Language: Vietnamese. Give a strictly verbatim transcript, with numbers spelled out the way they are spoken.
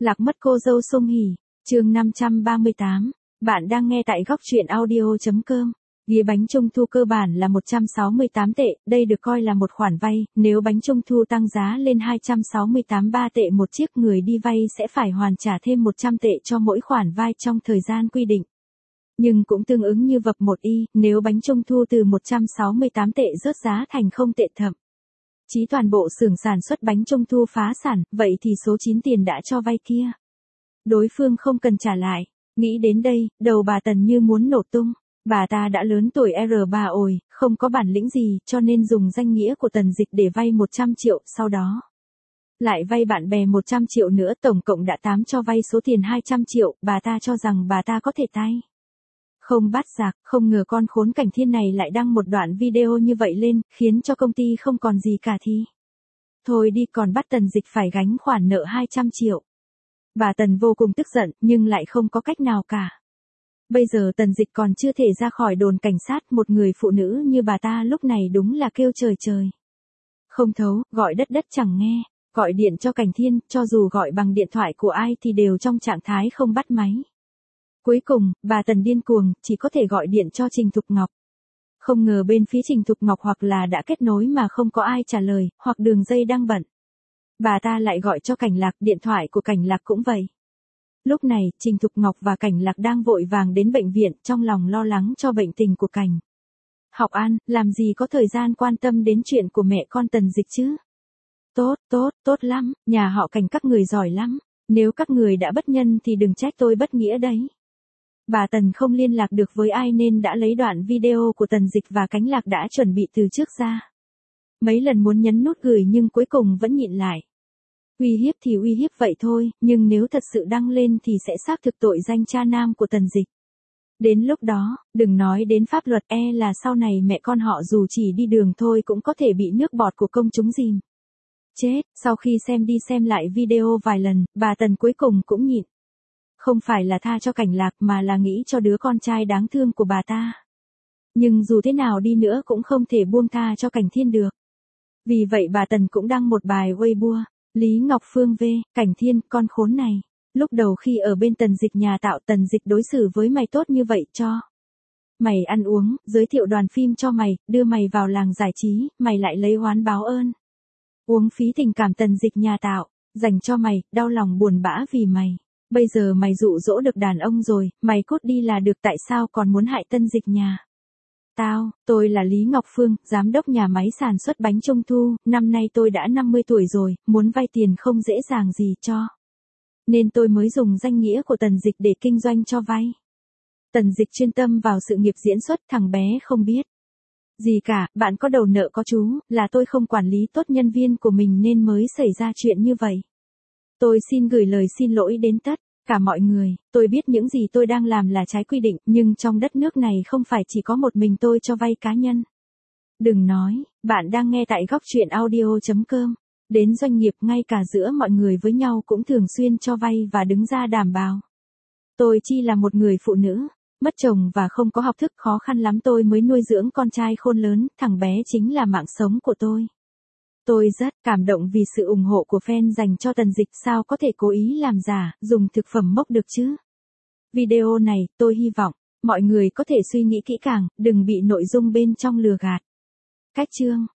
Lạc mất cô dâu Song Hỷ, chương năm trăm ba mươi tám. Bạn đang nghe tại góc truyện audio.com. Ghế bánh trung thu cơ bản là một trăm sáu mươi tám tệ, đây được coi là một khoản vay, nếu bánh trung thu tăng giá lên hai trăm sáu mươi tám ba tệ một chiếc, người đi vay sẽ phải hoàn trả thêm một trăm tệ cho mỗi khoản vay trong thời gian quy định. Nhưng cũng tương ứng như vập một y, nếu bánh trung thu từ một trăm sáu mươi tám tệ rớt giá thành không tệ thậm chí toàn bộ xưởng sản xuất bánh trung thu phá sản, vậy thì số chín tiền đã cho vay kia, đối phương không cần trả lại. Nghĩ đến đây, đầu bà Tần như muốn nổ tung. Bà ta đã lớn tuổi R ba ồi, không có bản lĩnh gì, cho nên dùng danh nghĩa của Tần Dịch để vay một trăm triệu, sau đó lại vay bạn bè một trăm triệu nữa, tổng cộng đã tám cho vay số tiền hai trăm triệu, bà ta cho rằng bà ta có thể tay không bắt giặc, không ngờ con khốn Cảnh Thiên này lại đăng một đoạn video như vậy lên, khiến cho công ty không còn gì cả thì thôi đi, còn bắt Tần Dịch phải gánh khoản nợ hai trăm triệu. Bà Tần vô cùng tức giận, nhưng lại không có cách nào cả. Bây giờ Tần Dịch còn chưa thể ra khỏi đồn cảnh sát, một người phụ nữ như bà ta lúc này đúng là kêu trời trời không thấu, gọi đất đất chẳng nghe, gọi điện cho Cảnh Thiên, cho dù gọi bằng điện thoại của ai thì đều trong trạng thái không bắt máy. Cuối cùng, bà Tần điên cuồng, chỉ có thể gọi điện cho Trình Thục Ngọc. Không ngờ bên phía Trình Thục Ngọc hoặc là đã kết nối mà không có ai trả lời, hoặc đường dây đang bận. Bà ta lại gọi cho Cảnh Lạc, điện thoại của Cảnh Lạc cũng vậy. Lúc này, Trình Thục Ngọc và Cảnh Lạc đang vội vàng đến bệnh viện, trong lòng lo lắng cho bệnh tình của Cảnh Học An, làm gì có thời gian quan tâm đến chuyện của mẹ con Tần Dịch chứ. Tốt, tốt, tốt lắm, nhà họ Cảnh các người giỏi lắm, nếu các người đã bất nhân thì đừng trách tôi bất nghĩa đấy. Bà Tần không liên lạc được với ai nên đã lấy đoạn video của Tần Dịch và Cảnh Lạc đã chuẩn bị từ trước ra. Mấy lần muốn nhấn nút gửi nhưng cuối cùng vẫn nhịn lại. Uy hiếp thì uy hiếp vậy thôi, nhưng nếu thật sự đăng lên thì sẽ xác thực tội danh cha nam của Tần Dịch. Đến lúc đó, đừng nói đến pháp luật, e là sau này mẹ con họ dù chỉ đi đường thôi cũng có thể bị nước bọt của công chúng dìm chết. Sau khi xem đi xem lại video vài lần, bà Tần cuối cùng cũng nhịn. Không phải là tha cho Cảnh Lạc mà là nghĩ cho đứa con trai đáng thương của bà ta. Nhưng dù thế nào đi nữa cũng không thể buông tha cho Cảnh Thiên được. Vì vậy bà Tần cũng đăng một bài Weibo. Lý Ngọc Phương V, Cảnh Thiên, con khốn này. Lúc đầu khi ở bên Tần Dịch nhà tạo, Tần Dịch đối xử với mày tốt như vậy, cho mày ăn uống, giới thiệu đoàn phim cho mày, đưa mày vào làng giải trí, mày lại lấy oán báo ơn. Uống phí tình cảm Tần Dịch nhà tạo, dành cho mày, đau lòng buồn bã vì mày. Bây giờ mày dụ dỗ được đàn ông rồi, mày cút đi là được, tại sao còn muốn hại Tần Dịch nhà tao? Tôi là Lý Ngọc Phương, giám đốc nhà máy sản xuất bánh trung thu, năm nay tôi đã năm mươi tuổi rồi, muốn vay tiền không dễ dàng gì cho. Nên tôi mới dùng danh nghĩa của Tần Dịch để kinh doanh cho vay. Tần Dịch chuyên tâm vào sự nghiệp diễn xuất, thằng bé không biết gì cả, bạn có đầu nợ có chú, là tôi không quản lý tốt nhân viên của mình nên mới xảy ra chuyện như vậy. Tôi xin gửi lời xin lỗi đến tất cả mọi người, tôi biết những gì tôi đang làm là trái quy định, nhưng trong đất nước này không phải chỉ có một mình tôi cho vay cá nhân. Đừng nói, bạn đang nghe tại góc truyện audio.com. Đến doanh nghiệp, ngay cả giữa mọi người với nhau cũng thường xuyên cho vay và đứng ra đảm bảo. Tôi chỉ là một người phụ nữ, mất chồng và không có học thức, khó khăn lắm tôi mới nuôi dưỡng con trai khôn lớn, thằng bé chính là mạng sống của tôi. Tôi rất cảm động vì sự ủng hộ của fan dành cho Tần Dịch, sao có thể cố ý làm giả, dùng thực phẩm mốc được chứ. Video này, tôi hy vọng mọi người có thể suy nghĩ kỹ càng, đừng bị nội dung bên trong lừa gạt. Cách chương